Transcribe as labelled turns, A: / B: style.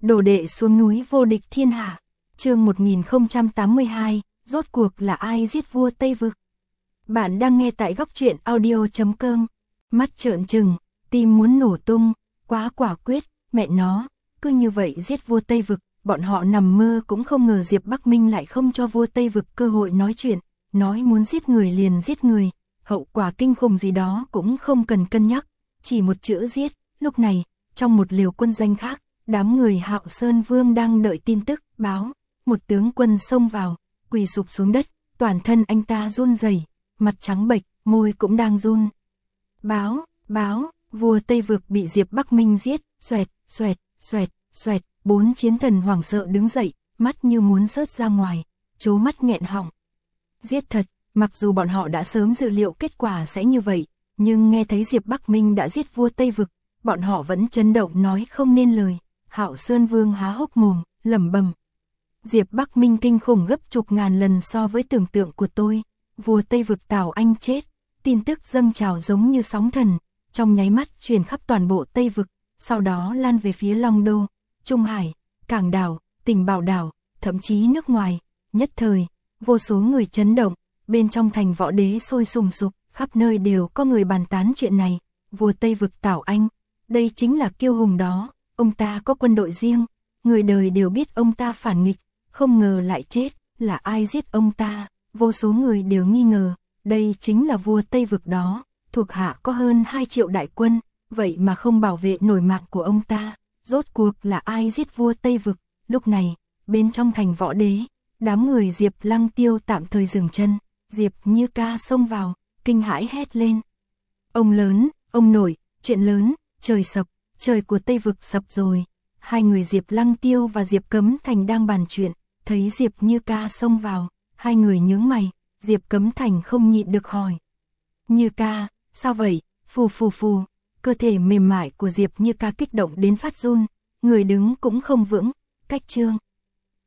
A: Đồ đệ xuống núi vô địch thiên hạ. Chương 1082, rốt cuộc là ai giết vua Tây Vực? Bạn đang nghe tại góc truyện audio.com. Mắt trợn trừng, tim muốn nổ tung, quá quả quyết, mẹ nó, cứ như vậy giết vua Tây Vực, bọn họ nằm mơ cũng không ngờ Diệp Bắc Minh lại không cho vua Tây Vực cơ hội nói chuyện, nói muốn giết người liền giết người, hậu quả kinh khủng gì đó cũng không cần cân nhắc, chỉ một chữ giết. Lúc này, trong một liều quân doanh khác, đám người Hạo Sơn Vương đang đợi tin tức, báo, một tướng quân xông vào, quỳ sụp xuống đất, toàn thân anh ta run rẩy, mặt trắng bệch, môi cũng đang run. Báo, vua Tây Vực bị Diệp Bắc Minh giết, xoẹt, xoẹt, xoẹt, xoẹt, bốn chiến thần hoảng sợ đứng dậy, mắt như muốn rớt ra ngoài, trố mắt nghẹn họng. Giết thật, mặc dù bọn họ đã sớm dự liệu kết quả sẽ như vậy, nhưng nghe thấy Diệp Bắc Minh đã giết vua Tây Vực, bọn họ vẫn chấn động nói không nên lời. Hạo Sơn Vương há hốc mồm, lẩm bẩm. Diệp Bắc Minh kinh khủng gấp chục ngàn lần so với tưởng tượng của tôi. Vua Tây Vực Tào Anh chết, tin tức dâng trào giống như sóng thần, trong nháy mắt truyền khắp toàn bộ Tây Vực, sau đó lan về phía Long Đô, Trung Hải, Cảng Đảo, Tỉnh Bảo Đảo, thậm chí nước ngoài. Nhất thời, vô số người chấn động, bên trong thành Võ Đế sôi sùng sục, khắp nơi đều có người bàn tán chuyện này. Vua Tây Vực Tào Anh, đây chính là kiêu hùng đó, ông ta có quân đội riêng, người đời đều biết ông ta phản nghịch, không ngờ lại chết, là ai giết ông ta, vô số người đều nghi ngờ, đây chính là vua Tây Vực đó, thuộc hạ có hơn 2 triệu đại quân, vậy mà không bảo vệ nổi mạng của ông ta, rốt cuộc là ai giết vua Tây Vực. Lúc này, bên trong thành Võ Đế, đám người Diệp Lăng Tiêu tạm thời dừng chân, Diệp Như Ca xông vào, kinh hãi hét lên. Ông lớn, ông nội, chuyện lớn, trời sập, trời của Tây Vực sập rồi. Hai người Diệp Lăng Tiêu và Diệp Cấm Thành đang bàn chuyện, thấy Diệp Như Ca xông vào, hai người nhướng mày, Diệp Cấm Thành không nhịn được hỏi. Như Ca, sao vậy? Phù phù phù, cơ thể mềm mại của Diệp Như Ca kích động đến phát run, người đứng cũng không vững, cách chương.